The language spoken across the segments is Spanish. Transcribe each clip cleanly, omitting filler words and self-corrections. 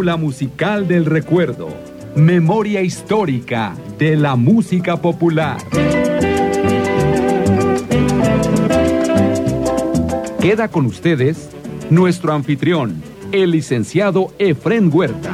Fórmula musical del recuerdo. Memoria histórica de la música popular. Queda con ustedes nuestro anfitrión, el licenciado Efrén Huerta.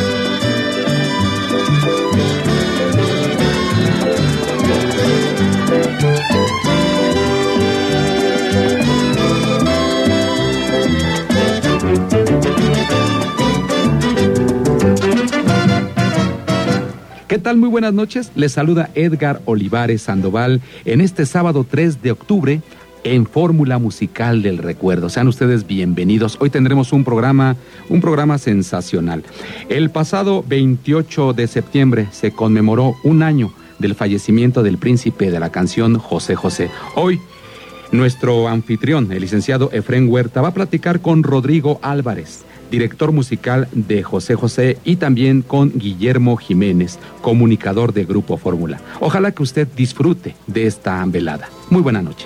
¿Qué tal? Muy buenas noches. Les saluda Edgar Olivares Sandoval en este sábado 3 de octubre en Fórmula Musical del Recuerdo. Sean ustedes bienvenidos. Hoy tendremos un programa sensacional. El pasado 28 de septiembre se conmemoró un año del fallecimiento del príncipe de la canción José José. Hoy, nuestro anfitrión, el licenciado Efrén Huerta, va a platicar con Rodrigo Álvarez, director musical de José José, y también con Guillermo Jiménez, comunicador de Grupo Fórmula. Ojalá que usted disfrute de esta velada. Muy buena noche.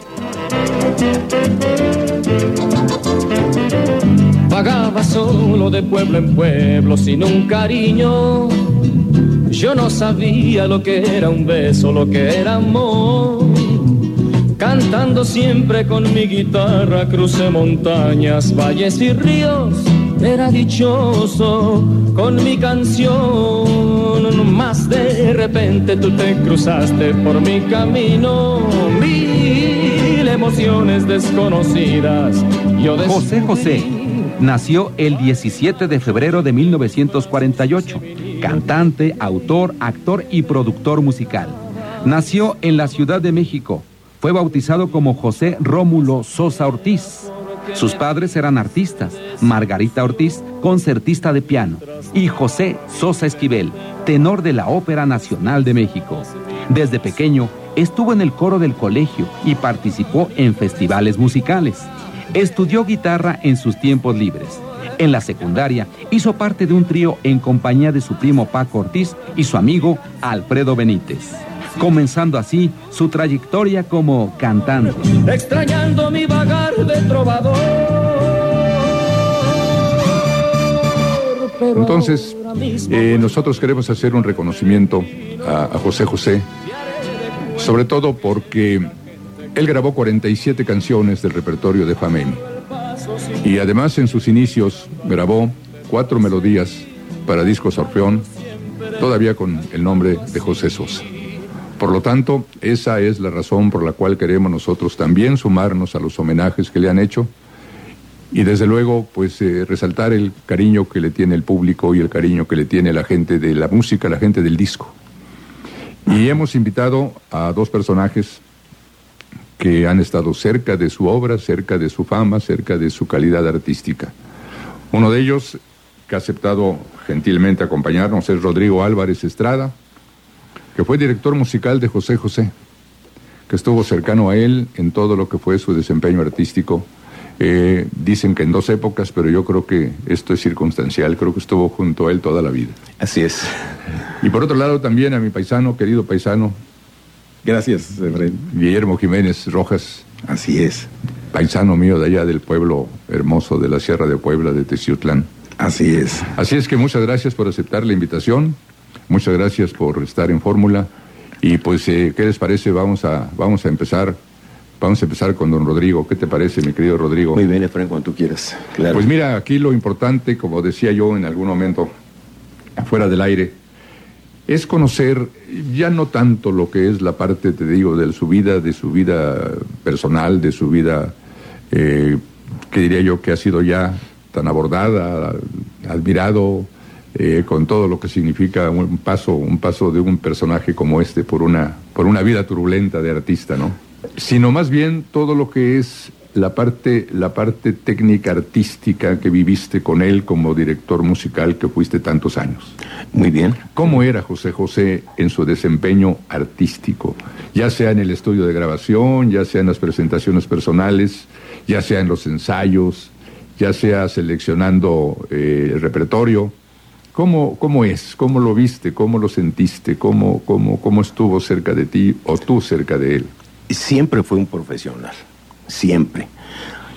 Vagaba solo de pueblo en pueblo sin un cariño. Yo no sabía lo que era un beso, lo que era amor. Cantando siempre con mi guitarra crucé montañas, valles y ríos. Era dichoso con mi canción, mas de repente tú te cruzaste por mi camino. Mil emociones desconocidas yo descubrí. José José nació el 17 de febrero de 1948. Cantante, autor, actor y productor musical. Nació en la Ciudad de México. Fue bautizado como José Rómulo Sosa Ortiz. Sus padres eran artistas: Margarita Ortiz, concertista de piano, y José Sosa Esquivel, tenor de la Ópera Nacional de México. Desde pequeño estuvo en el coro del colegio y participó en festivales musicales. Estudió guitarra en sus tiempos libres. En la secundaria hizo parte de un trío en compañía de su primo Paco Ortiz y su amigo Alfredo Benítez, comenzando así su trayectoria como cantante. Extrañando mi vagar de trovador. Entonces, nosotros queremos hacer un reconocimiento a José José, sobre todo porque él grabó 47 canciones del repertorio de Fameni. Y además en sus inicios grabó 4 melodías para discos Orfeón, todavía con el nombre de José Sosa. Por lo tanto, esa es la razón por la cual queremos nosotros también sumarnos a los homenajes que le han hecho y desde luego pues resaltar el cariño que le tiene el público y el cariño que le tiene la gente de la música, la gente del disco. Y hemos invitado a 2 personajes que han estado cerca de su obra, cerca de su fama, cerca de su calidad artística. Uno de ellos, que ha aceptado gentilmente acompañarnos, es Rodrigo Álvarez Estrada, que fue director musical de José José, que estuvo cercano a él en todo lo que fue su desempeño artístico. Dicen que en 2 épocas, pero yo creo que esto es circunstancial, creo que estuvo junto a él toda la vida. Así es. Y por otro lado también a mi paisano, querido paisano. Gracias, Efrén. Guillermo Jiménez Rojas. Así es. Paisano mío de allá del pueblo hermoso de la Sierra de Puebla, de Teciutlán. Así es. Así es que muchas gracias por aceptar la invitación. Muchas gracias por estar en Fórmula. Y pues, ¿qué les parece? Vamos a empezar con don Rodrigo. ¿Qué te parece, mi querido Rodrigo? Muy bien, Efrén, cuando tú quieras. Claro. Pues mira, aquí lo importante, como decía yo en algún momento, fuera del aire, es conocer ya no tanto lo que es la parte, te digo, de su vida personal, de su vida, que diría yo que ha sido ya tan abordada, admirado, con todo lo que significa un paso de un personaje como este por una vida turbulenta de artista, ¿no? Sino más bien todo lo que es la parte técnica artística que viviste con él como director musical que fuiste tantos años. Muy bien. ¿Cómo era José José en su desempeño artístico? Ya sea en el estudio de grabación, ya sea en las presentaciones personales, ya sea en los ensayos, ya sea seleccionando el repertorio. ¿Cómo es? ¿Cómo lo viste? ¿Cómo lo sentiste? ¿Cómo estuvo cerca de ti o tú cerca de él? Siempre fue un profesional, siempre.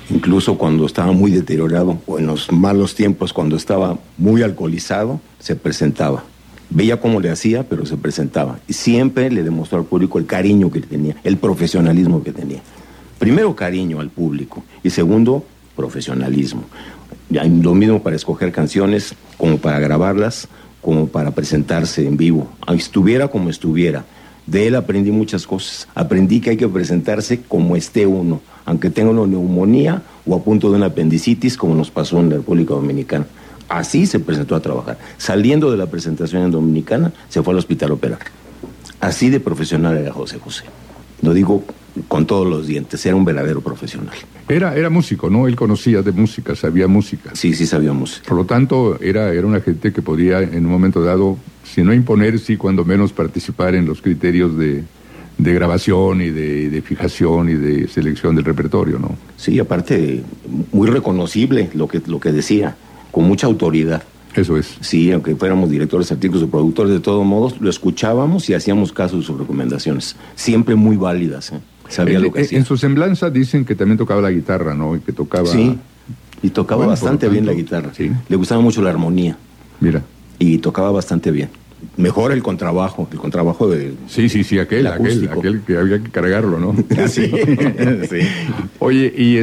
Incluso cuando estaba muy deteriorado, o en los malos tiempos, cuando estaba muy alcoholizado, se presentaba. Veía cómo le hacía, pero se presentaba. Y siempre le demostró al público el cariño que tenía, el profesionalismo que tenía. Primero, cariño al público. Y segundo, profesionalismo. Lo mismo para escoger canciones, como para grabarlas, como para presentarse en vivo. Estuviera como estuviera. De él aprendí muchas cosas. Aprendí que hay que presentarse como esté uno, aunque tenga una neumonía o a punto de una apendicitis, como nos pasó en la República Dominicana. Así se presentó a trabajar. Saliendo de la presentación en Dominicana, se fue al Hospital Operar. Así de profesional era José José. Lo digo con todos los dientes, era un verdadero profesional. Era músico, ¿no? Él conocía de música, sabía música. Sí, sabía música. Por lo tanto, era una gente que podía en un momento dado, si no imponer, sí cuando menos participar en los criterios de grabación y de fijación y de selección del repertorio, ¿no? Sí, aparte, muy reconocible lo que decía, con mucha autoridad. Eso es. Sí, aunque fuéramos directores artísticos o productores, de todos modos, lo escuchábamos y hacíamos caso de sus recomendaciones. Siempre muy válidas, ¿eh? Sabía lo que hacía. En su semblanza dicen que también tocaba la guitarra, ¿no? Y que tocaba... Sí, y tocaba bastante bien la guitarra. Sí. Le gustaba mucho la armonía. Mira. Y tocaba bastante bien. Mejor el contrabajo de... Sí, aquel que había que cargarlo, ¿no? Sí. Sí. Oye, y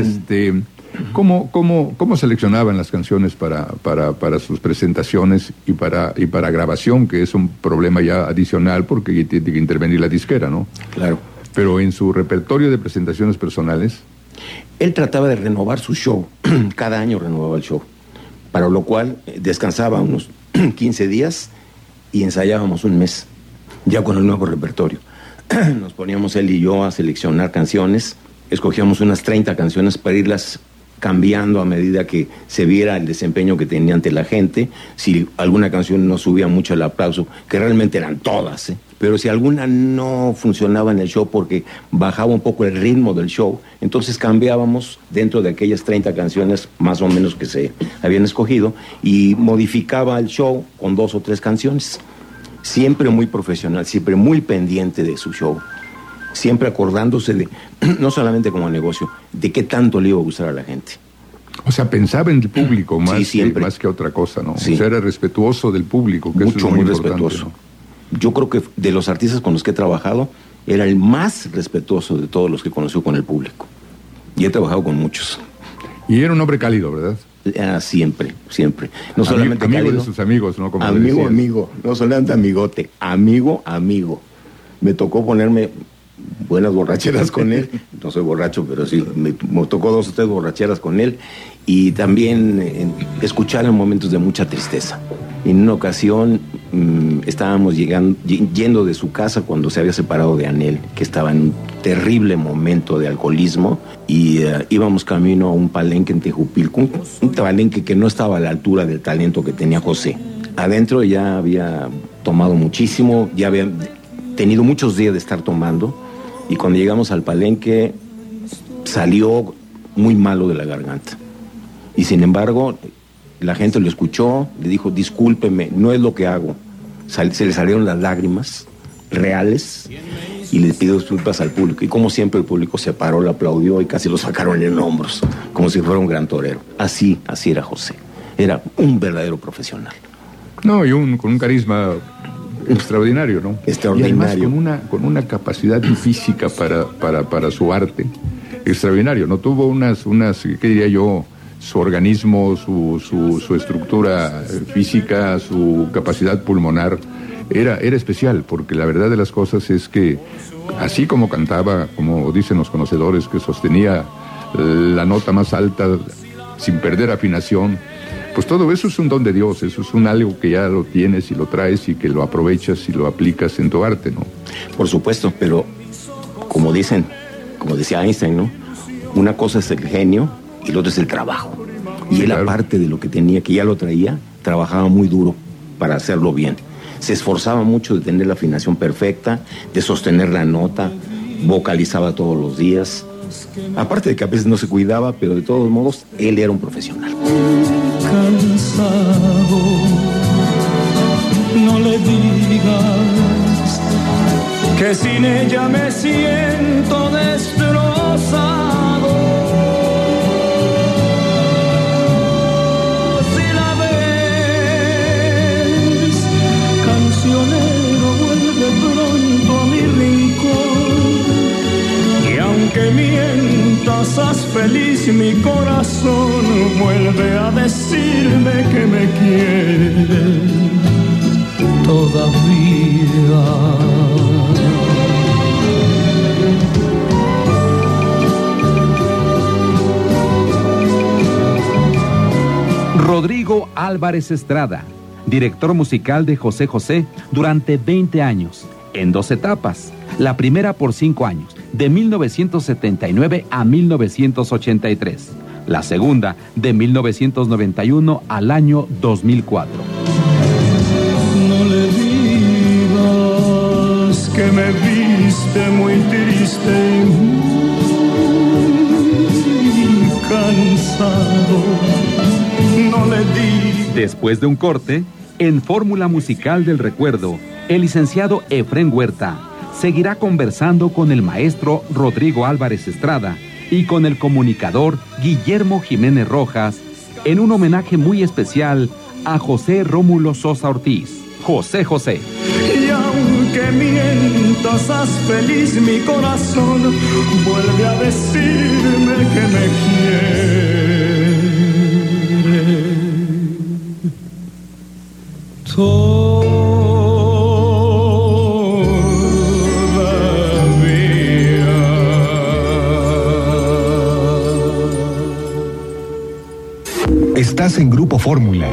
¿cómo seleccionaban las canciones para sus presentaciones y para grabación, que es un problema ya adicional porque tiene que intervenir la disquera, ¿no? Claro. Pero en su repertorio de presentaciones personales... Él trataba de renovar su show. Cada año renovaba el show. Para lo cual descansaba unos 15 días y ensayábamos un mes, ya con el nuevo repertorio. Nos poníamos él y yo a seleccionar canciones. Escogíamos unas 30 canciones para irlas cambiando a medida que se viera el desempeño que tenía ante la gente. Si alguna canción no subía mucho el aplauso, que realmente eran todas, ¿eh? Pero si alguna no funcionaba en el show porque bajaba un poco el ritmo del show, entonces cambiábamos dentro de aquellas 30 canciones más o menos que se habían escogido y modificaba el show con 2 o 3 canciones. Siempre muy profesional, siempre muy pendiente de su show. Siempre acordándose de, no solamente como negocio, de qué tanto le iba a gustar a la gente. O sea, pensaba en el público más que otra cosa, ¿no? Sí. O sea, era respetuoso del público, que mucho, eso es muy respetuoso. ¿No? Yo creo que de los artistas con los que he trabajado, era el más respetuoso de todos los que conoció con el público. Y he trabajado con muchos. Y era un hombre cálido, ¿verdad? Siempre. No solamente amigo cálido, de sus amigos, ¿no? Como amigo. No solamente amigote. Amigo. Me tocó ponerme buenas borracheras con él. No soy borracho, pero sí, me tocó 2 o 3 borracheras con él. Y también escuchar en momentos de mucha tristeza. En una ocasión estábamos yendo de su casa cuando se había separado de Anel, que estaba en un terrible momento de alcoholismo, y íbamos camino a un palenque en Tejupilco, un palenque que no estaba a la altura del talento que tenía José. Adentro ya había tomado muchísimo, ya había tenido muchos días de estar tomando, y cuando llegamos al palenque salió muy malo de la garganta. Y sin embargo, la gente lo escuchó, le dijo, discúlpeme, no es lo que hago. Se le salieron las lágrimas reales y le pidió disculpas al público. Y como siempre el público se paró, le aplaudió y casi lo sacaron en hombros, como si fuera un gran torero. Así era José. Era un verdadero profesional. No, con un carisma extraordinario, ¿no? Extraordinario. Y además con una capacidad física para su arte extraordinario. No tuvo unas, ¿qué diría yo? Su organismo, su estructura física, su capacidad pulmonar, era especial, porque la verdad de las cosas es que, así como cantaba, como dicen los conocedores, que sostenía la nota más alta sin perder afinación, pues todo eso es un don de Dios, eso es algo que ya lo tienes y lo traes y que lo aprovechas y lo aplicas en tu arte, ¿no? Por supuesto, pero como decía Einstein, ¿no? Una cosa es el genio y lo otro es el trabajo. Y él, aparte de lo que tenía, que ya lo traía, trabajaba muy duro para hacerlo bien. Se esforzaba mucho de tener la afinación perfecta, de sostener la nota, vocalizaba todos los días. Aparte de que a veces no se cuidaba, pero de todos modos, él era un profesional. Cansado, no le digas que sin ella me siento destrozado. mi corazón vuelve a decirme que me quiere todavía. Rodrigo Álvarez Estrada, director musical de José José durante 20 años, en 2 etapas. La primera por 5 años, de 1979 a 1983. La segunda, de 1991 al año 2004. No le digas que me viste muy triste y muy cansado. No le digas. Después de un corte, en Fórmula Musical del Recuerdo, el licenciado Efrén Huerta seguirá conversando con el maestro Rodrigo Álvarez Estrada y con el comunicador Guillermo Jiménez Rojas en un homenaje muy especial a José Rómulo Sosa Ortiz, José José. Y aunque mientas, haz feliz mi corazón, vuelve a decirme que me quiere. Estás en Grupo Fórmula.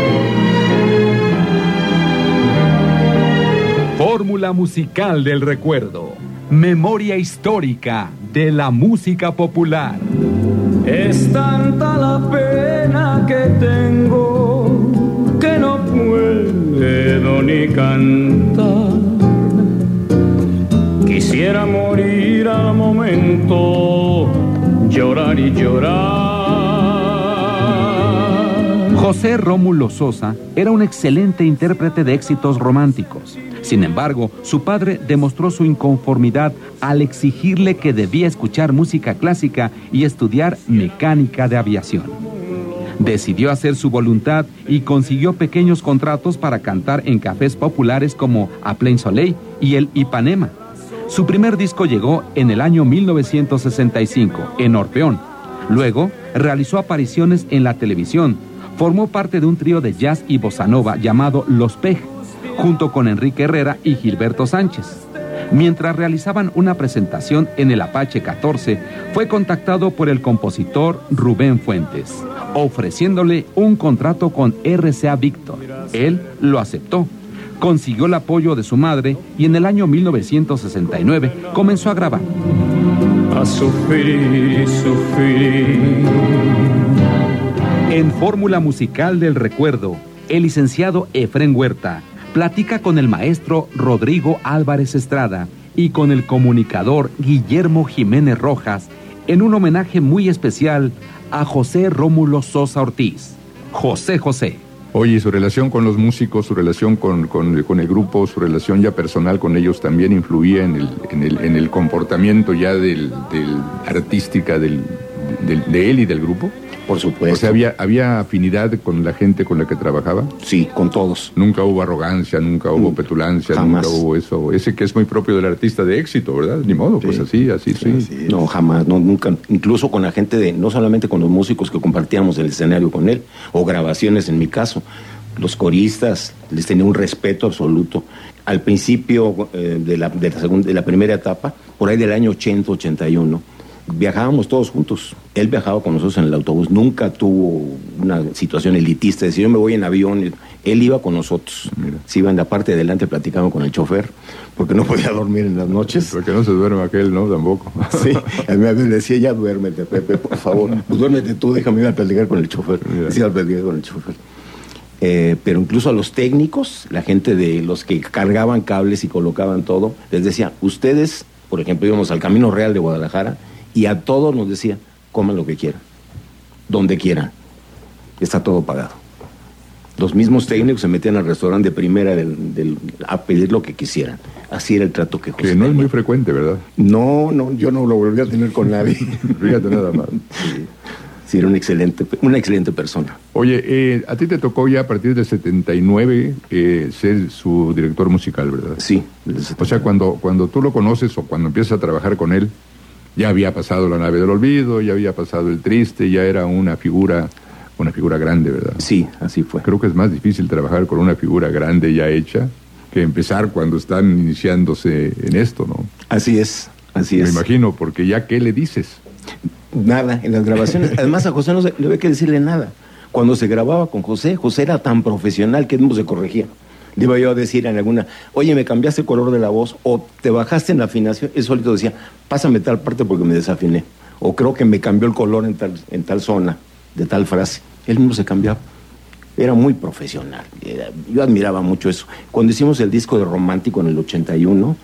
Fórmula Musical del Recuerdo. Memoria histórica de la música popular. Es tanta la pena que tengo que no puedo ni cantar. Quisiera morir al momento, llorar y llorar. José Rómulo Sosa era un excelente intérprete de éxitos románticos. Sin embargo, su padre demostró su inconformidad al exigirle que debía escuchar música clásica y estudiar mecánica de aviación. Decidió hacer su voluntad y consiguió pequeños contratos para cantar en cafés populares como A Plein Soleil y el Ipanema. Su primer disco llegó en el año 1965, en Orfeón. Luego, realizó apariciones en la televisión. Formó parte de un trío de jazz y bossa nova llamado Los Pej, junto con Enrique Herrera y Gilberto Sánchez. Mientras realizaban una presentación en el Apache 14, fue contactado por el compositor Rubén Fuentes, ofreciéndole un contrato con RCA Víctor. Él lo aceptó, consiguió el apoyo de su madre y en el año 1969 comenzó a grabar. A sufrir, sufrir. En Fórmula Musical del Recuerdo, el licenciado Efrén Huerta platica con el maestro Rodrigo Álvarez Estrada y con el comunicador Guillermo Jiménez Rojas en un homenaje muy especial a José Rómulo Sosa Ortiz, José José. Oye, su relación con los músicos, su relación con el grupo, su relación ya personal con ellos también influía en el comportamiento ya del artística de él y del grupo. Por supuesto. O sea, ¿había afinidad con la gente con la que trabajaba? Sí, con todos. Nunca hubo arrogancia, nunca hubo petulancia, jamás. Nunca hubo eso. Ese que es muy propio del artista de éxito, ¿verdad? Ni modo, Sí. Pues así. Sí. No, jamás, no, nunca. Incluso con la gente no solamente con los músicos que compartíamos el escenario con él, o grabaciones en mi caso. Los coristas, les tenía un respeto absoluto. Al principio de la primera etapa, por ahí del año 80, 81, viajábamos todos juntos. Él viajaba con nosotros en el autobús. Nunca tuvo una situación elitista. Decía, yo me voy en avión. Él iba con nosotros. Mira. Se iba en la parte de adelante platicando con el chofer, porque no podía dormir en las noches. Porque no se duerme aquel, ¿no? Tampoco. Sí, a mí me decía, ya duérmete, Pepe, por favor. Pues duérmete tú, déjame ir a platicar con el chofer. Mira. Decía, al platicar con el chofer. Pero incluso a los técnicos, la gente de los que cargaban cables y colocaban todo, les decía, ustedes, por ejemplo, íbamos al Camino Real de Guadalajara, y a todos nos decía, coman lo que quieran, donde quieran, está todo pagado. Los mismos técnicos se metían al restaurante de primera a pedir lo que quisieran. Así era el trato que José Que no es tenía. muy frecuente, ¿verdad? No, yo no lo volví a tener con nadie. Fíjate nada más. Sí, era una excelente persona. Oye, a ti te tocó ya a partir del 79 ser su director musical, ¿verdad? Sí. O sea, cuando tú lo conoces o cuando empiezas a trabajar con él, Ya había pasado La nave del olvido, ya había pasado El triste, ya era una figura grande, ¿verdad? Sí, así fue. Creo que es más difícil trabajar con una figura grande ya hecha que empezar cuando están iniciándose en esto, ¿no? Así es. Me imagino, porque ya ¿qué le dices? Nada, en las grabaciones. Además, a José no le había que decirle nada. Cuando se grababa con José era tan profesional que no se corregía. Le iba yo a decir en alguna, oye, me cambiaste el color de la voz, o te bajaste en la afinación. Él solito decía, pásame tal parte porque me desafiné. O creo que me cambió el color en tal zona, de tal frase. Él mismo se cambiaba. Era muy profesional. Yo admiraba mucho eso. Cuando hicimos el disco de Romántico en el 81,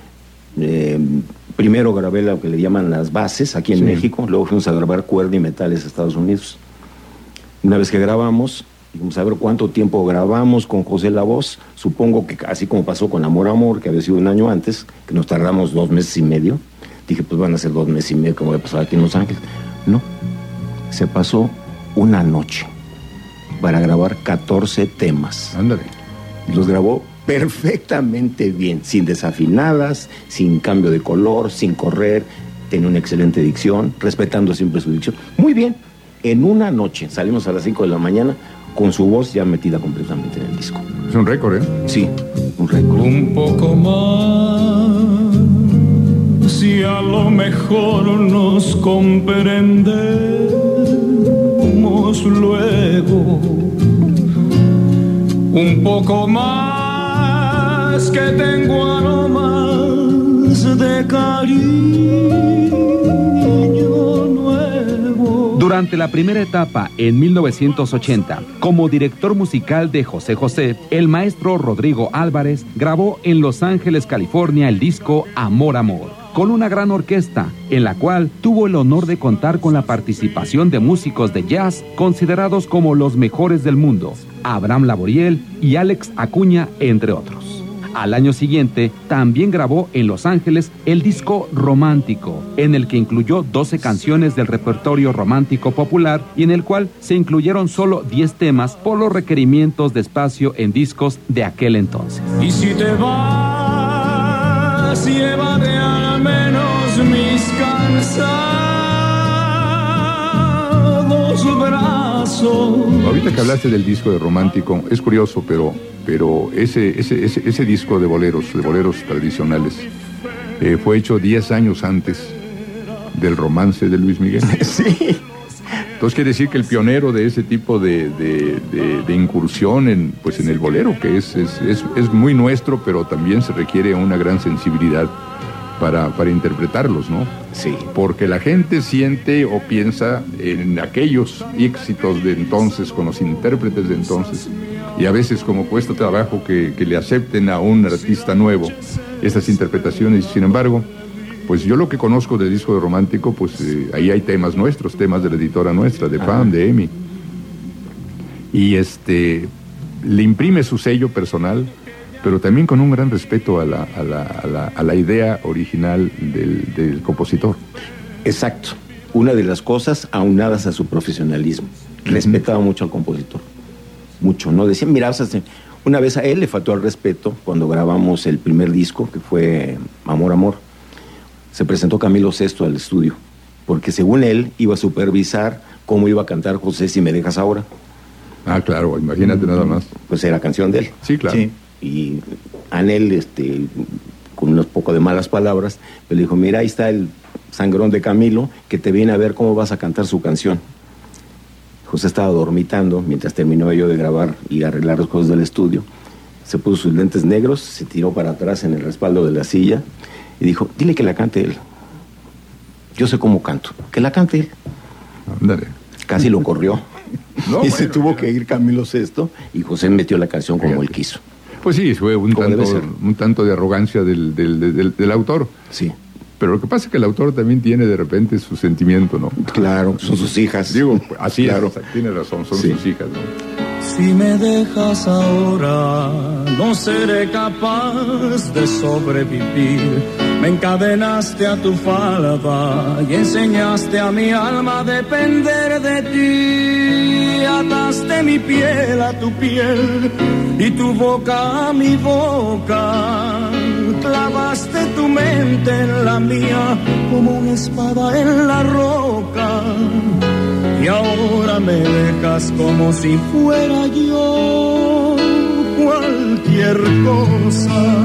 primero grabé lo que le llaman las bases aquí en México, luego fuimos a grabar cuerda y metales a Estados Unidos. Una vez que grabamos, vamos a ver cuánto tiempo grabamos con José la voz. Supongo que así como pasó con Amor Amor, que había sido un año antes, que nos tardamos 2 meses y medio. Dije, pues van a ser 2 meses y medio como voy a pasar aquí en Los Ángeles. No, se pasó una noche para grabar 14 temas. Ándale. Los grabó perfectamente bien, sin desafinadas, sin cambio de color, sin correr, tenía una excelente dicción, respetando siempre su dicción. Muy bien, en una noche, salimos a las 5 de la mañana con su voz ya metida completamente en el disco. Es un récord, ¿eh? Sí, un récord. Un poco más, si a lo mejor nos comprendemos luego. Un poco más, que tengo aromas de cariño nuevo. Durante la primera etapa, en 1980, como director musical de José José, el maestro Rodrigo Álvarez grabó en Los Ángeles, California, el disco Amor Amor, con una gran orquesta, en la cual tuvo el honor de contar con la participación de músicos de jazz considerados como los mejores del mundo, Abraham Laboriel y Alex Acuña, entre otros. Al año siguiente, también grabó en Los Ángeles el disco Romántico, en el que incluyó 12 canciones del repertorio romántico popular y en el cual se incluyeron solo 10 temas por los requerimientos de espacio en discos de aquel entonces. Y si te vas, llévate al menos mis cansados brazos. Ahorita que hablaste del disco de Romántico, es curioso, pero ese disco de boleros tradicionales, fue hecho 10 años antes del Romance de Luis Miguel. Sí. Entonces quiere decir que el pionero de ese tipo de incursión en el bolero, que es muy nuestro, pero también se requiere una gran sensibilidad para interpretarlos, ¿no? Sí. Porque la gente siente o piensa en aquellos éxitos de entonces, con los intérpretes de entonces, y a veces como cuesta trabajo que le acepten a un artista nuevo estas interpretaciones. Sin embargo, pues yo lo que conozco del disco de Romántico, pues ahí hay temas nuestros, temas de la editora nuestra, de PAM, de EMI. Y le imprime su sello personal, pero también con un gran respeto a la idea original del compositor. Exacto. Una de las cosas aunadas a su profesionalismo. Respetaba mucho al compositor. Mucho, ¿no? Decía, mira, una vez a él le faltó al respeto cuando grabamos el primer disco, que fue Amor Amor. Se presentó Camilo Sesto al estudio, porque según él iba a supervisar cómo iba a cantar José Si Me Dejas Ahora. Ah, claro, imagínate nada más. Pues era canción de él. Sí, claro. Sí. Y Anel, con unos poco de malas palabras, le dijo, mira, ahí está el sangrón de Camilo, que te viene a ver cómo vas a cantar su canción. José estaba dormitando mientras terminó yo de grabar y arreglar las cosas del estudio. Se puso sus lentes negros, se tiró para atrás en el respaldo de la silla y dijo, dile que la cante él. Yo sé cómo canto, que la cante él. Ándale. Casi lo corrió. No, se tuvo que ir Camilo Sesto y José metió la canción como él quiso. Pues sí, fue un tanto de arrogancia del autor. Sí. Pero lo que pasa es que el autor también tiene de repente su sentimiento, ¿no? Claro, son sus hijas. Digo, así claro. Es, tiene razón, son sus hijas, ¿no? Si me dejas ahora, no seré capaz de sobrevivir. Me encadenaste a tu falda y enseñaste a mi alma a depender de ti. Ataste mi piel a tu piel y tu boca a mi boca. Clavaste tu mente en la mía como una espada en la roca. Y ahora me dejas como si fuera yo cualquier cosa.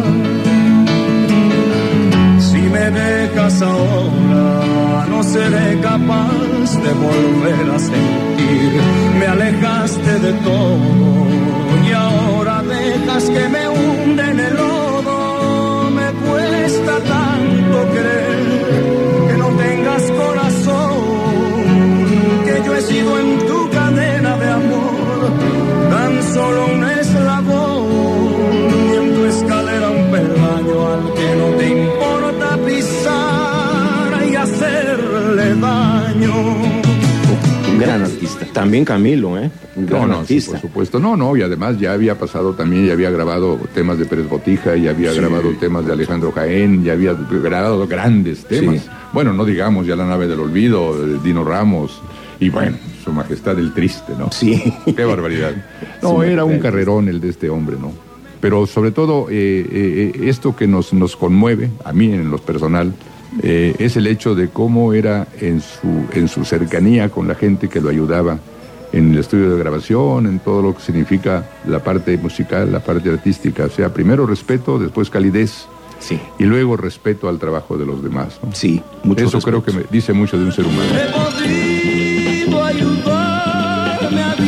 Si me dejas ahora, no seré capaz de volver a sentir. Me alejaste de todo y ahora dejas que me hunde en el lodo. Me cuesta tanto creer que no tengas corazón, que yo he sido en tu cadena de amor tan solo un eslabón y en tu escalera un peldaño al que no te importa pisar y hacerle daño. Un gran artista. También Camilo, un gran artista. Sí, por supuesto. No, y además ya había pasado también, ya había grabado temas de Pérez Botija, ya había grabado temas de Alejandro Jaén, ya había grabado grandes temas. Sí. Bueno, no digamos ya La Nave del Olvido, Dino Ramos, y bueno, Su Majestad el Triste, ¿no? Sí. Qué barbaridad. No, era un carrerón el de este hombre, ¿no? Pero sobre todo, esto que nos conmueve, a mí en lo personal, es el hecho de cómo era en su cercanía con la gente que lo ayudaba en el estudio de grabación, en todo lo que significa la parte musical, la parte artística. O sea, primero respeto, después calidez, sí, y luego respeto al trabajo de los demás, ¿no? Sí, mucho eso respeto. Creo que me dice mucho de un ser humano. He podido ayudarme a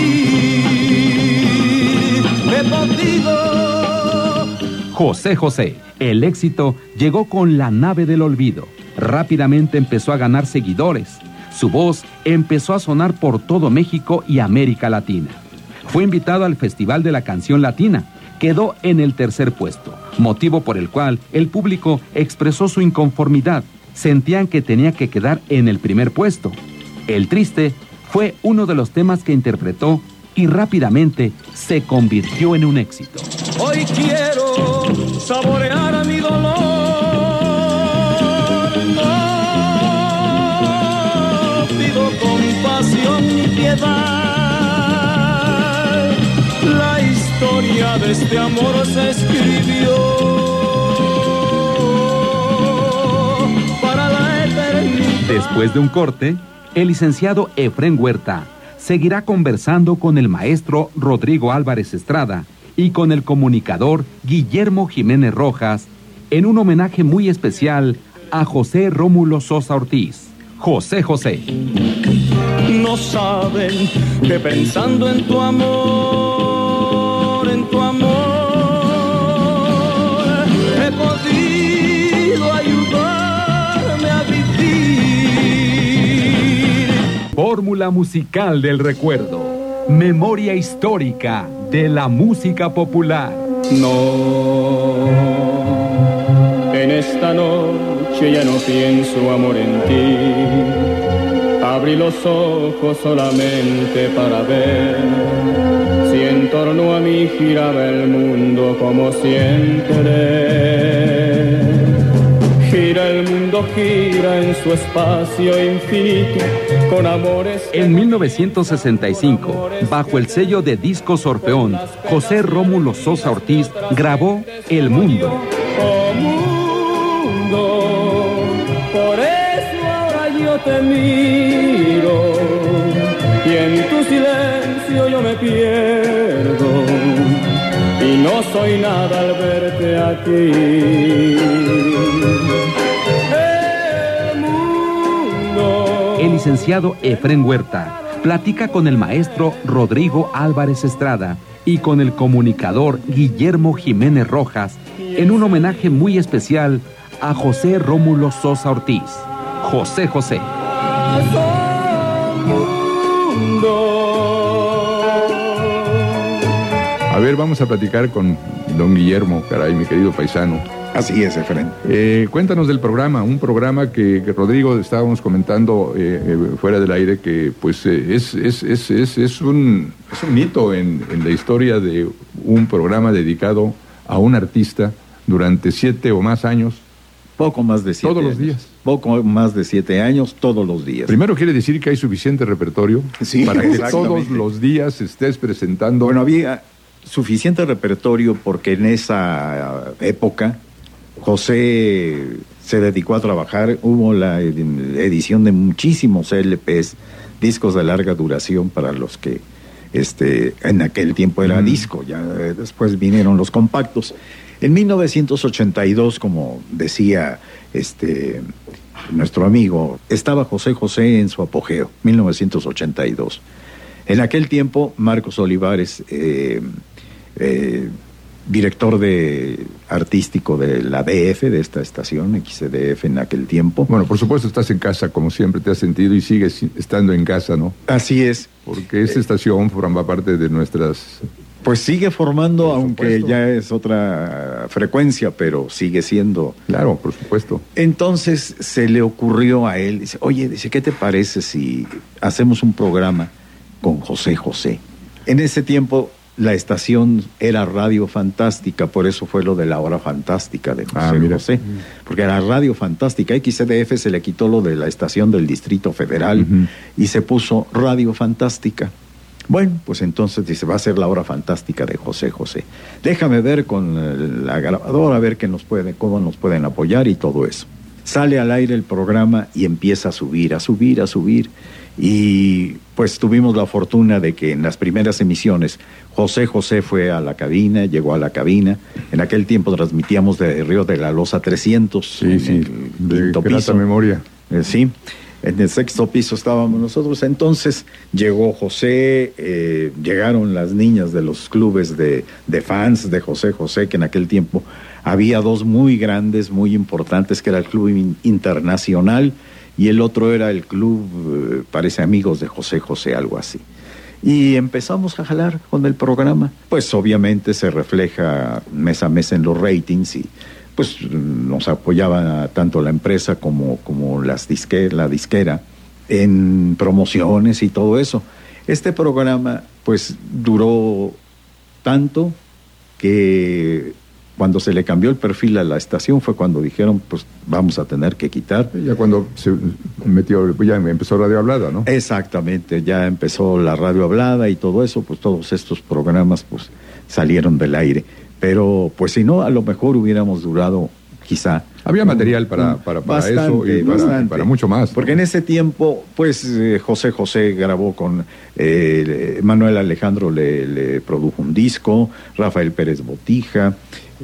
vivir, he podido. José José, el éxito llegó con La Nave del Olvido. Rápidamente empezó a ganar seguidores. Su voz empezó a sonar por todo México y América Latina. Fue invitado al Festival de la Canción Latina. Quedó en el 3er puesto, motivo por el cual el público expresó su inconformidad. Sentían que tenía que quedar en el 1er puesto. El Triste fue uno de los temas que interpretó y rápidamente se convirtió en un éxito. Hoy quiero saborear mi dolor, no pido compasión ni piedad. La historia de este amor se escribió para la eternidad. Después de un corte, el licenciado Efrén Huerta seguirá conversando con el maestro Rodrigo Álvarez Estrada y con el comunicador Guillermo Jiménez Rojas en un homenaje muy especial a José Rómulo Sosa Ortiz. José José. No saben que pensando en tu amor, he podido ayudarme a vivir. Fórmula musical del recuerdo. Memoria histórica de la música popular. No, en esta noche ya no pienso, amor, en ti. Abrí los ojos solamente para ver si en torno a mí giraba el mundo como siempre. Gira el mundo, gira en su espacio infinito, con amores... En 1965, bajo el sello de Discos Orfeón, José Rómulo Sosa Ortiz grabó El Mundo. Oh mundo, por eso ahora yo te miro, y en tu silencio yo me pierdo, y no soy nada al verte a ti. El licenciado Efrén Huerta platica con el maestro Rodrigo Álvarez Estrada y con el comunicador Guillermo Jiménez Rojas en un homenaje muy especial a José Rómulo Sosa Ortiz. José José. A ver, vamos a platicar con don Guillermo, caray, mi querido paisano. Así es, Efrén. Cuéntanos del programa, un programa que Rodrigo estábamos comentando fuera del aire, que pues es un hito en la historia de un programa dedicado a un artista durante 7 o más años. Poco más de 7 años. Todos los días. Poco más de 7 años, todos los días. Primero quiere decir que hay suficiente repertorio para que todos los días estés presentando. Bueno, había suficiente repertorio porque en esa época José se dedicó a trabajar, hubo la edición de muchísimos LPs, discos de larga duración para los que en aquel tiempo era disco, ya después vinieron los compactos. En 1982, como decía nuestro amigo, estaba José José en su apogeo, 1982. En aquel tiempo, Marcos Olivares, director artístico de la DF, de esta estación, XCDF en aquel tiempo. Bueno, por supuesto estás en casa, como siempre te has sentido, y sigues estando en casa, ¿no? Así es. Porque esta estación forma parte de nuestras... Pues sigue formando, aunque ya es otra frecuencia, pero sigue siendo... Claro, por supuesto. Entonces se le ocurrió a él, dice, oye, ¿qué te parece si hacemos un programa con José José? En ese tiempo la estación era Radio Fantástica, por eso fue lo de la Hora Fantástica de José José, porque era Radio Fantástica. XCDF se le quitó lo de la estación del Distrito Federal y se puso Radio Fantástica. Bueno, pues entonces dice, va a ser la Hora Fantástica de José José. Déjame ver con la grabadora, a ver cómo nos pueden apoyar y todo eso. Sale al aire el programa y empieza a subir. Y pues tuvimos la fortuna de que en las primeras emisiones José José fue a la cabina, llegó a la cabina. En aquel tiempo transmitíamos de Río de la Loza 300. Sí, de grata memoria. Sí, en el 6º piso estábamos nosotros. Entonces llegó José, llegaron las niñas de los clubes de fans de José José, que en aquel tiempo había dos muy grandes, muy importantes, que era el Club Internacional y el otro era el club, parece Amigos de José José, algo así. Y empezamos a jalar con el programa. Pues obviamente se refleja mes a mes en los ratings y pues nos apoyaba tanto la empresa como la disquera en promociones y todo eso. Este programa pues duró tanto que cuando se le cambió el perfil a la estación fue cuando dijeron, pues vamos a tener que quitar. Ya cuando se ya empezó Radio Hablada, ¿no? Exactamente, ya empezó la Radio Hablada y todo eso, pues todos estos programas pues salieron del aire. Pero pues si no, a lo mejor hubiéramos durado quizá... Había material para bastante, eso y para mucho más, ¿no? Porque en ese tiempo, pues José José grabó con Manuel Alejandro, le produjo un disco, Rafael Pérez Botija,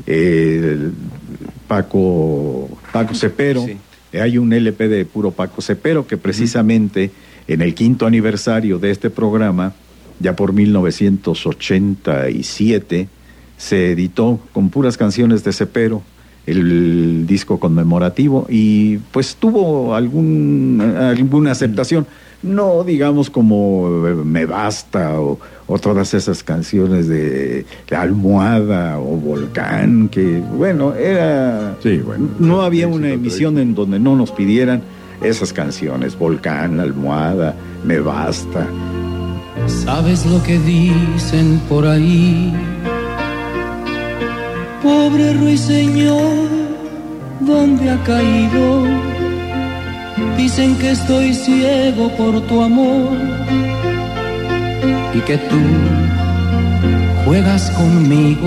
Paco Cepero. Sí. Hay un LP de puro Paco Cepero que precisamente en el 5º aniversario de este programa, ya por 1987, se editó con puras canciones de Cepero el disco conmemorativo y pues tuvo alguna aceptación, no digamos como Me Basta o todas esas canciones de Almohada o Volcán, que bueno, no había una emisión en donde no nos pidieran esas canciones, Volcán, Almohada, Me Basta. ¿Sabes lo que dicen por ahí? Pobre ruiseñor, ¿dónde ha caído? Dicen que estoy ciego por tu amor y que tú juegas conmigo.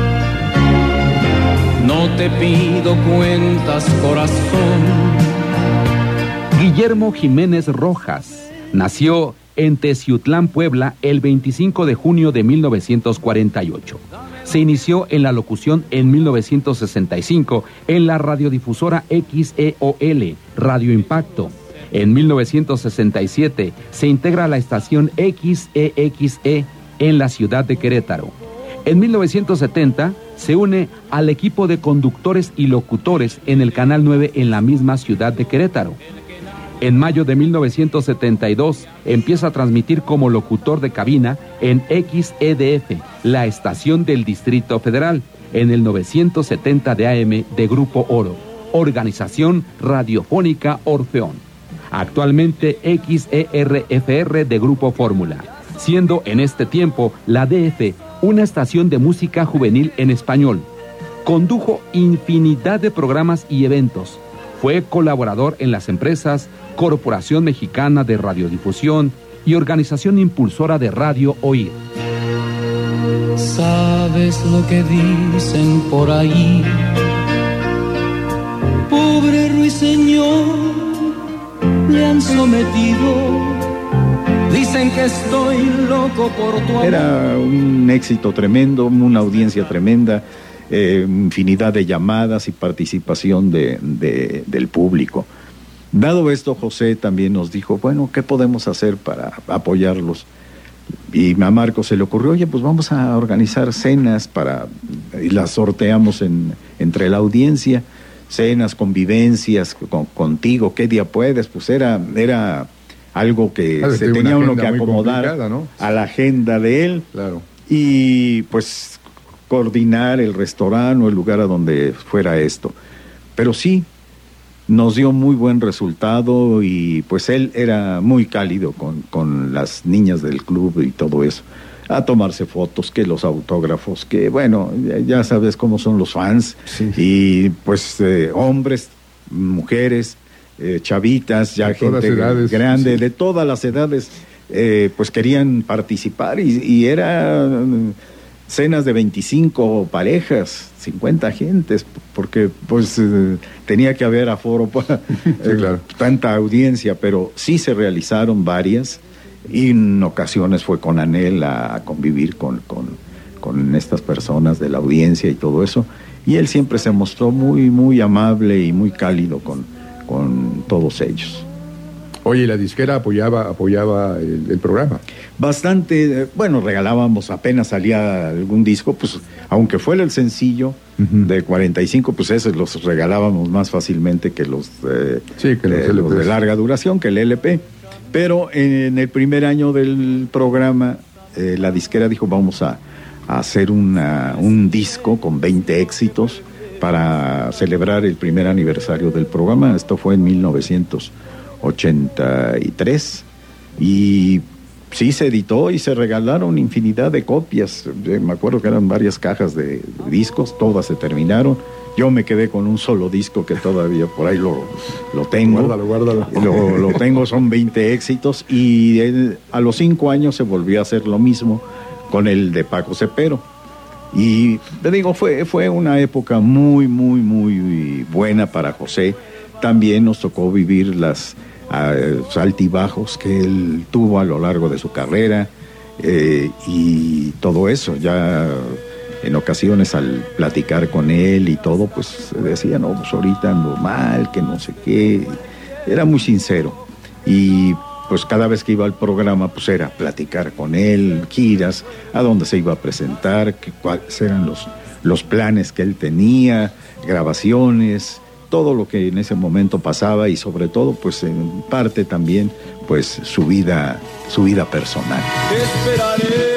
No te pido cuentas, corazón. Guillermo Jiménez Rojas nació en Teciutlán, Puebla, el 25 de junio de 1948. Se inició en la locución en 1965 en la radiodifusora XEOL, Radio Impacto. En 1967 se integra a la estación XEXE en la ciudad de Querétaro. En 1970 se une al equipo de conductores y locutores en el Canal 9 en la misma ciudad de Querétaro. En mayo de 1972 empieza a transmitir como locutor de cabina en XEDF, la estación del Distrito Federal, en el 970 de AM de Grupo Oro, Organización Radiofónica Orfeón. Actualmente XERFR de Grupo Fórmula, siendo en este tiempo la DF una estación de música juvenil en español. Condujo infinidad de programas y eventos. Fue colaborador en las empresas Corporación Mexicana de Radiodifusión y Organización Impulsora de Radio Oír. ¿Sabes lo que dicen por ahí? pobre ruiseñor le han sometido. Dicen que estoy loco por tu amor. Era un éxito tremendo, una audiencia tremenda, infinidad de llamadas y participación del público. Dado esto, José también nos dijo, bueno, ¿qué podemos hacer para apoyarlos? Y a Marco se le ocurrió, oye, pues vamos a organizar cenas y las sorteamos entre la audiencia, cenas, convivencias contigo, ¿qué día puedes? Pues era algo que se tenía uno que acomodar, ¿no?, a la agenda de él. Claro. Y pues coordinar el restaurante o el lugar a donde fuera esto. Pero sí, nos dio muy buen resultado y pues él era muy cálido con las niñas del club y todo eso. A tomarse fotos, que los autógrafos, que bueno, ya sabes cómo son los fans. Sí. Y pues hombres, mujeres, chavitas, ya de todas gente edades, grande, sí, de todas las edades, pues querían participar y era cenas de 25 parejas, 50 gentes, porque pues tenía que haber aforo para sí, claro, tanta audiencia, pero sí se realizaron varias y en ocasiones fue con Anel a convivir con estas personas de la audiencia y todo eso, y él siempre se mostró muy, muy amable y muy cálido con todos ellos. Oye, ¿la disquera apoyaba el programa? Bastante, bueno, regalábamos, apenas salía algún disco, pues aunque fuera el sencillo de 45, pues esos los regalábamos más fácilmente que los de larga duración, que el LP. Pero en el primer año del programa, la disquera dijo, vamos a hacer un disco con 20 éxitos para celebrar el primer aniversario del programa. Esto fue en 1983 y sí se editó y se regalaron infinidad de copias. Me acuerdo que eran varias cajas de discos, todas se terminaron. Yo me quedé con un solo disco que todavía por ahí lo tengo. Guárdalo. Lo tengo, son 20 éxitos y a los 5 años se volvió a hacer lo mismo con el de Paco Cepero. Y te digo, fue una época muy, muy, muy buena para José. También nos tocó vivir los altibajos que él tuvo a lo largo de su carrera y todo eso. Ya en ocasiones al platicar con él y todo, pues decía, no, pues ahorita ando mal, que no sé qué. Era muy sincero. Y pues cada vez que iba al programa, pues era platicar con él, giras, a dónde se iba a presentar, cuáles eran los planes que él tenía, grabaciones, todo lo que en ese momento pasaba y sobre todo, pues en parte también, pues su vida personal. Te esperaré.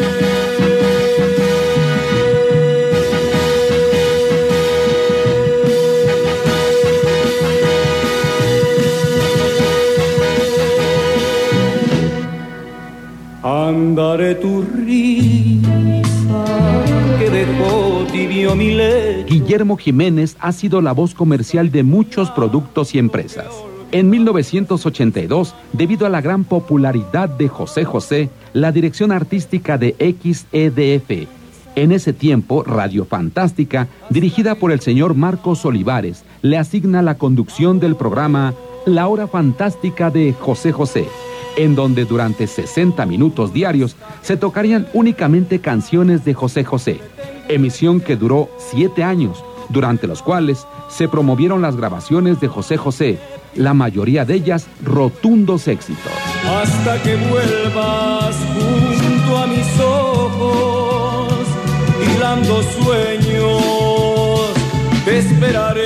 Andaré tu risa que dejó tibio mi lecho. Guillermo Jiménez ha sido la voz comercial de muchos productos y empresas. En 1982, debido a la gran popularidad de José José, la dirección artística de XEDF, en ese tiempo Radio Fantástica, dirigida por el señor Marcos Olivares, le asigna la conducción del programa La Hora Fantástica de José José, en donde durante 60 minutos diarios se tocarían únicamente canciones de José José, emisión que duró 7 años, durante los cuales se promovieron las grabaciones de José José, la mayoría de ellas rotundos éxitos. Hasta que vuelvas junto a mis ojos, hilando sueños, te esperaré.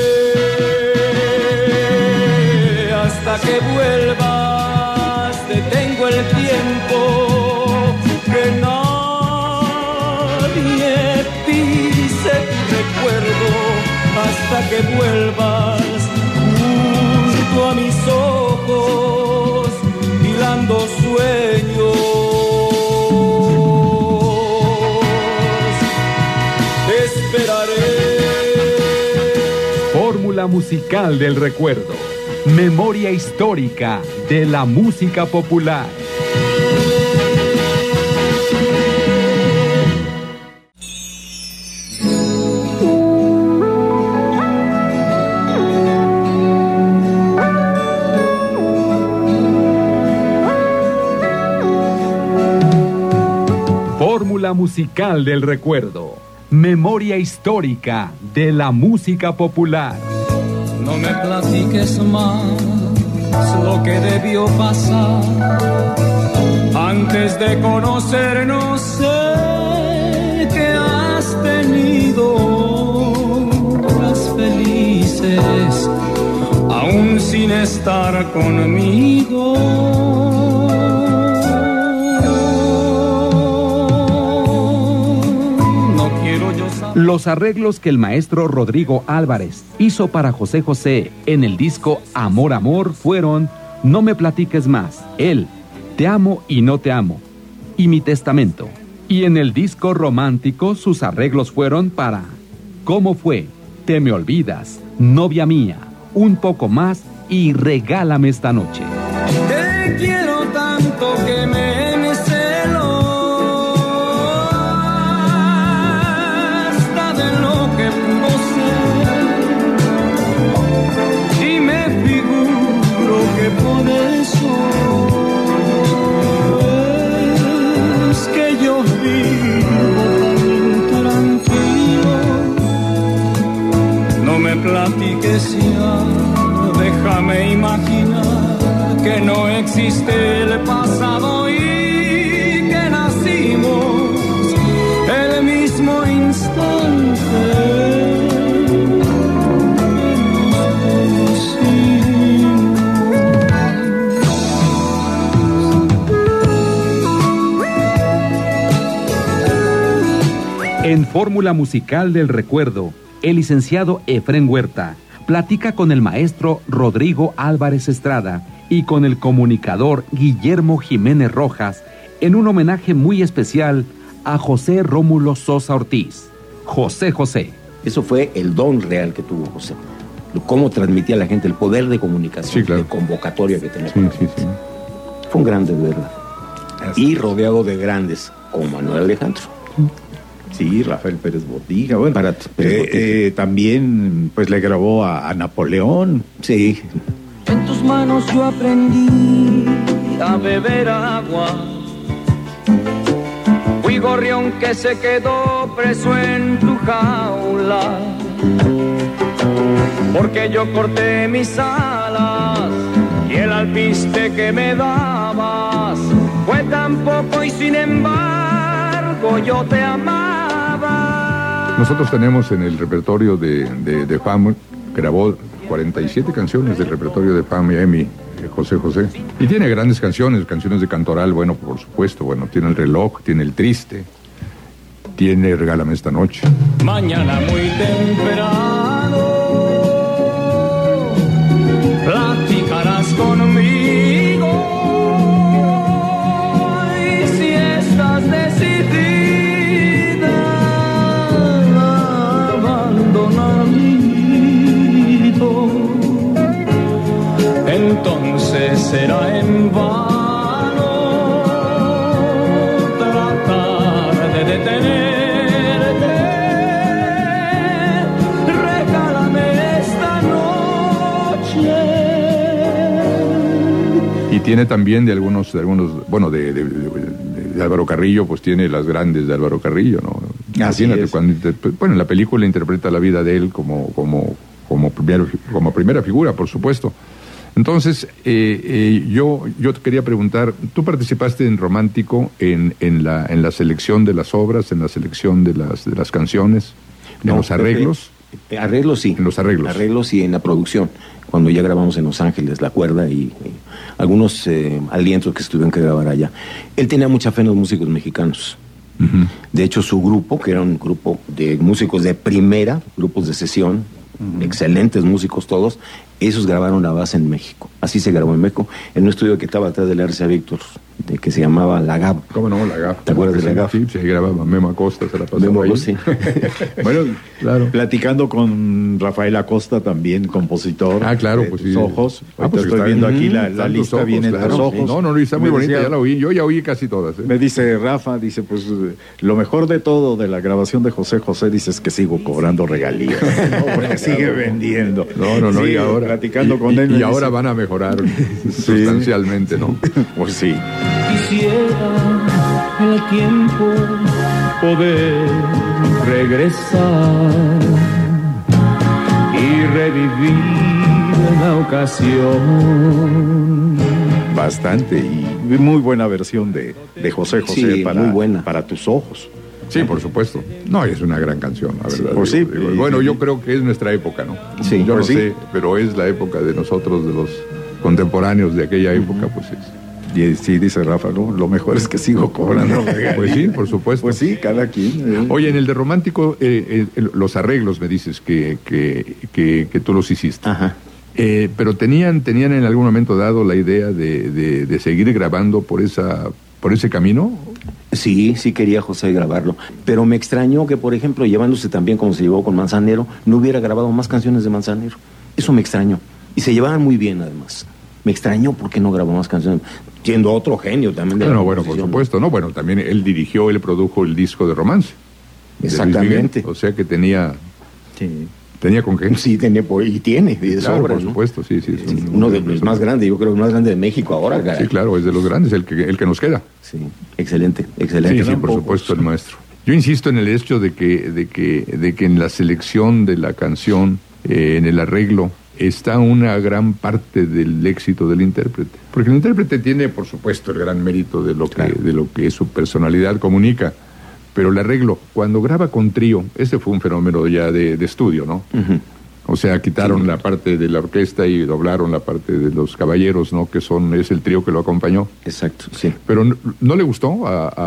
Hasta que vuelvas, detengo el tiempo, que nadie pise tu recuerdo. Hasta que vuelvas junto a mis ojos, hilando sueños, te esperaré. Fórmula musical del recuerdo. Memoria histórica de la música popular. Fórmula Musical del Recuerdo, memoria histórica de la música popular. No me platiques más lo que debió pasar. Antes de conocernos sé que has tenido horas felices, aún sin estar conmigo. No quiero yo saber. Los arreglos que el maestro Rodrigo Álvarez hizo para José José en el disco Amor, Amor fueron No me platiques más, Él, Te amo y no te amo, y Mi testamento. Y en el disco romántico sus arreglos fueron para ¿Cómo fue?, Te me olvidas, Novia mía, Un poco más y Regálame esta noche. Te quiero tanto que me celo hasta de lo que pudo ser, y me figuro que por eso es que yo vivo tan tranquilo. No me platiques ya, déjame imaginar que no existe el pasado y que nacimos el mismo instante que nos conocimos. En Fórmula Musical del Recuerdo, el licenciado Efrén Huerta platica con el maestro Rodrigo Álvarez Estrada y con el comunicador Guillermo Jiménez Rojas en un homenaje muy especial a José Rómulo Sosa Ortiz, José José. Eso fue el don real que tuvo José. Cómo transmitía a la gente el poder de comunicación, Sí, claro. de convocatoria que tenía. Sí, sí, sí. Fue un grande, de verdad. Y rodeado de grandes, como Manuel Alejandro. Sí, Rafael Pérez Botija. Bueno, Para Pérez Botija. también pues le grabó a Napoleón. Sí. En tus manos yo aprendí a beber agua. Fui gorrión que se quedó preso en tu jaula, porque yo corté mis alas y el alpiste que me dabas fue tan poco y sin embargo yo te amaba. Nosotros tenemos en el repertorio de FAM, grabó 47 canciones del repertorio de FAM y EMI, José José. Y tiene grandes canciones de Cantoral, bueno, por supuesto, bueno, tiene El reloj, tiene El triste, tiene Regálame esta noche. Mañana muy temprano platicarás conmigo, y si estás decidida a abandonar mi nido, entonces será en vano tratar de detenerte. Regálame esta noche. Y tiene también de algunos bueno, de Álvaro Carrillo, pues tiene las grandes de Álvaro Carrillo, ¿no? Así Imagínate, es. cuando bueno, en la película interpreta la vida de él como primera figura, por supuesto. Entonces, yo te quería preguntar, tú participaste en Romántico en la selección de las obras, en la selección de las canciones, en los arreglos. Arreglos sí. En los arreglos. Arreglos y en la producción. Cuando ya grabamos en Los Ángeles La Cuerda y algunos alientos que se tuvieron que grabar allá. Él tenía mucha fe en los músicos mexicanos. Uh-huh. De hecho, su grupo, que era un grupo de músicos de primera, grupos de sesión, excelentes músicos todos, esos grabaron la base en México. Así se grabó en México, en un estudio que estaba atrás del RCA Víctor, que se llamaba La GAB. ¿Cómo no? La GAF. ¿Te acuerdas de la GAF? Sí, sí, ahí grababa Memo Acosta, se la pasaba Memo ahí. Acosta, sí. Bueno, Claro. platicando con Rafael Acosta, también compositor. Ah, claro, de pues Tus sí. ojos. Ah, pues Ahorita estoy está viendo bien. aquí la Están Tus lista, ojos, viene claro. Tus ojos. No, está muy Me bonita, decía- ya la oí. Yo ya oí casi todas. Me dice Rafa, dice, pues lo mejor de todo de la grabación de José José, dice, es que sigo cobrando regalías, ¿no? Porque sigue vendiendo. No, Sí, y ahora. platicando con él. Y me ahora dice, van a mejorar sustancialmente, ¿no? Pues sí. Quisiera el tiempo poder regresar y revivir la ocasión. Bastante, y muy buena versión de José José, Sí, para, muy buena. para tus ojos. Sí, por supuesto. No, es una gran canción, la verdad. pues sí. Bueno, yo creo que es nuestra época, ¿no? Sí, yo pues no sí. sé, pero es la época de nosotros, de los contemporáneos de aquella época, pues es. Y sí, dice Rafa, ¿no? Lo mejor es que sigo cobrando. Pues sí, por supuesto. Pues sí, cada quien. Oye, en el de Romántico, los arreglos me dices que tú los hiciste. Ajá. Pero tenían en algún momento dado la idea de seguir grabando por ese camino. Sí, sí quería José grabarlo, pero me extrañó que, por ejemplo, llevándose también como se llevó con Manzanero, no hubiera grabado más canciones de Manzanero. Eso me extrañó. Y se llevaban muy bien, además. Me extrañó porque no grabó más canciones, siendo otro genio también de la Bueno, por composición. supuesto, ¿no? Bueno, también él dirigió, él produjo el disco de Romance. de Luis Exactamente. Miguel. O sea que tenía con qué. Sí, tenía, y tiene, y de Claro, sobra, por ¿no? supuesto, sí. Sí, uno de los más grandes, yo creo el más grande de México ahora, caray. Sí, claro, es de los grandes, el que nos queda. Sí, excelente, excelente. Sí, por supuesto, el maestro. Yo insisto en el hecho de que en la selección de la canción, en el arreglo, está una gran parte del éxito del intérprete. Porque el intérprete tiene, por supuesto, el gran mérito de lo que su personalidad comunica. Pero el arreglo, cuando graba con trío, ese fue un fenómeno ya de estudio, ¿no? Uh-huh. O sea, quitaron la parte de la orquesta y doblaron la parte de los caballeros, ¿no? Que es el trío que lo acompañó. Exacto, sí. Pero ¿no le gustó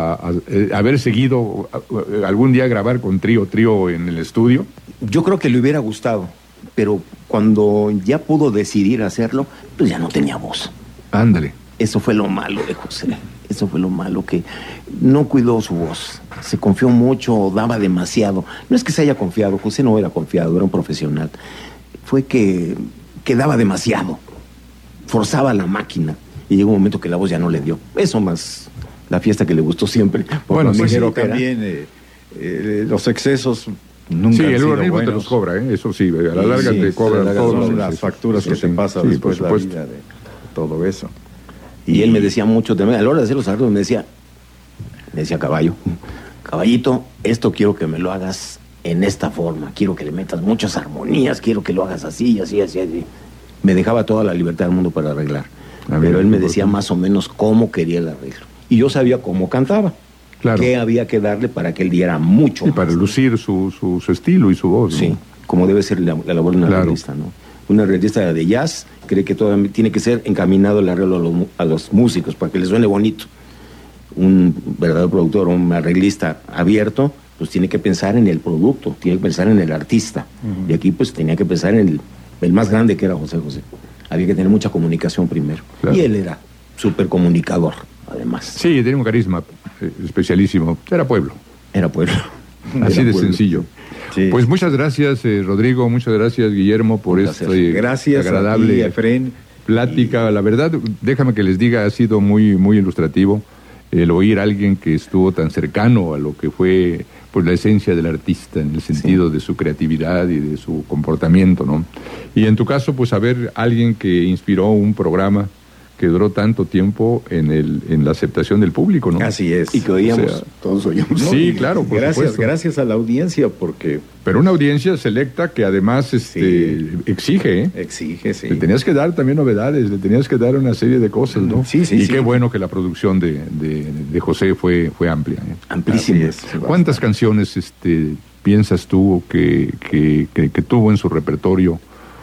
haber seguido algún día grabar con trío en el estudio? Yo creo que le hubiera gustado, pero cuando ya pudo decidir hacerlo, pues ya no tenía voz. Ándale. Eso fue lo malo de José. Eso fue lo malo, que no cuidó su voz. Se confió mucho, daba demasiado. No es que se haya confiado, José no era confiado, era un profesional. Fue que daba demasiado. Forzaba la máquina. Y llegó un momento que la voz ya no le dio. Eso más la fiesta que le gustó siempre. Bueno, Pues sí, que era. también los excesos nunca Sí, han el sido organismo te buenos. los cobra, ¿eh? Eso sí, a la larga Sí, te sí, cobran a la larga todos Son los- las facturas eso que sí, te pasa sí, después por la supuesto. vida de todo eso. Y él me decía mucho también, a la hora de hacer los arreglos, me decía Caballo, Caballito, esto quiero que me lo hagas en esta forma, quiero que le metas muchas armonías, quiero que lo hagas así, así, así, así. Me dejaba toda la libertad del mundo para arreglar. Ah, Pero mira, él me qué decía importante. más o menos cómo quería el arreglo. Y yo sabía cómo cantaba. Claro. Qué había que darle para que él diera mucho Y más, para ¿no? lucir su estilo y su voz, ¿no? Sí, como debe ser la labor de un Claro. arreglista, ¿no? Un arreglista de jazz cree que todo tiene que ser encaminado el arreglo a los músicos para que les suene bonito. Un verdadero productor, un arreglista abierto, pues tiene que pensar en el producto, tiene que pensar en el artista. Y aquí pues tenía que pensar en el más grande, que era José José. Había que tener mucha comunicación primero. Claro. Y él era súper comunicador, además. Sí, tenía un carisma especialísimo. Era pueblo. Era pueblo. Así Era de pueblo. sencillo. Sí. Pues muchas gracias, Rodrigo, muchas gracias, Guillermo, por Un esta placer. Gracias agradable a ti, Efrén. plática. La verdad, déjame que les diga, ha sido muy, muy ilustrativo el oír a alguien que estuvo tan cercano a lo que fue pues la esencia del artista, en el sentido de su creatividad y de su comportamiento, ¿no? Y en tu caso, pues saber alguien que inspiró un programa que duró tanto tiempo en la aceptación del público, ¿no? Así es. Y que oíamos, O sea, todos oíamos. Sí, claro, por supuesto. Gracias a la audiencia, porque Pero una audiencia selecta que además exige, ¿eh? exige, sí. Le tenías que dar también novedades, le tenías que dar una serie de cosas, ¿no? Sí, sí, y sí. qué bueno que la producción de José fue amplia, ¿eh? Amplísimo. Así es. ¿Cuántas canciones piensas tú que tuvo en su repertorio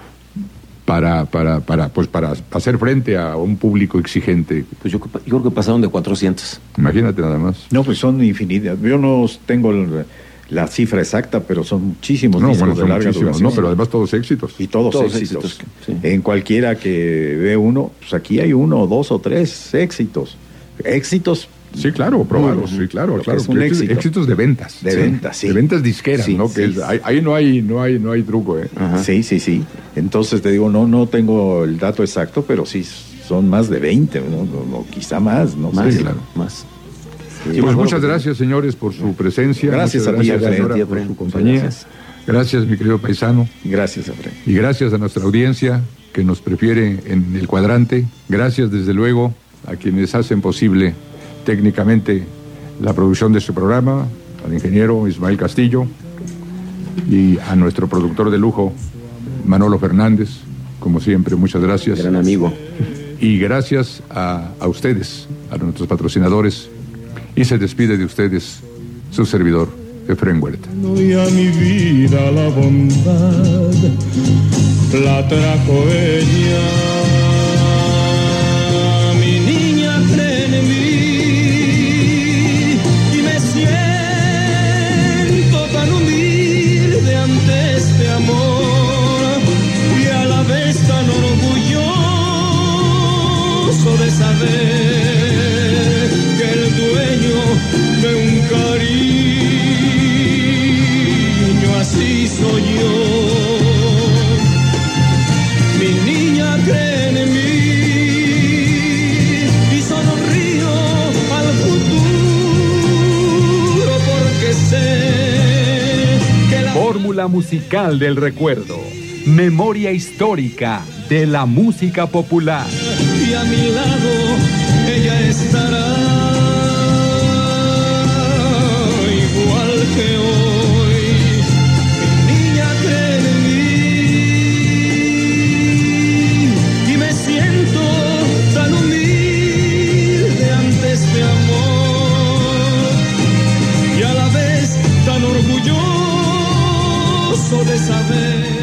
para hacer frente a un público exigente? Pues yo creo que pasaron de 400. Imagínate nada más. No, pues son infinitas. Yo no tengo la cifra exacta, pero son muchísimos No, discos bueno, de son larga muchísimos, duración. ¿no? Pero además todos éxitos. Y todos éxitos. sí. En cualquiera que ve uno, pues aquí hay 1, 2 o 3 éxitos. Éxitos. Sí, claro, probados, sí, claro, Porque claro. es un Porque éxito. Éxitos de ventas. De ventas, sí. De ventas disqueras, Sí, ¿no? sí, Que es- sí. ahí no hay truco, ¿eh? Ajá. Sí, sí, sí. Entonces te digo, no tengo el dato exacto, pero sí son más de 20, no, quizá más, no Más, sé. claro. más. Pues muchas gracias, señores, por su presencia. Gracias Muchas a ti, gracias, Efraín, señora, a ti, por Efraín. su Muchas compañía. gracias. Gracias, mi querido paisano. Gracias, Efraín. Y gracias a nuestra audiencia que nos prefiere en el cuadrante. Gracias, desde luego, a quienes hacen posible técnicamente la producción de este programa, al ingeniero Ismael Castillo y a nuestro productor de lujo, Manolo Fernández. Como siempre, muchas gracias. Gran amigo. Y gracias a ustedes, a nuestros patrocinadores. Y se despide de ustedes su servidor, Efraín Huerta. Y a mi vida la bondad la trajo ella. Mi niña cree en mí y me siento tan humilde ante este amor y a la vez tan orgulloso de saber que el dueño de un cariño así soy yo. Mi niña cree en mí y sonrío al futuro porque sé que la Fórmula musical del recuerdo. Memoria histórica de la música popular. y a mi lado ella estará igual que hoy. Mi niña cree en mí y me siento tan humilde ante este amor y a la vez tan orgulloso de saber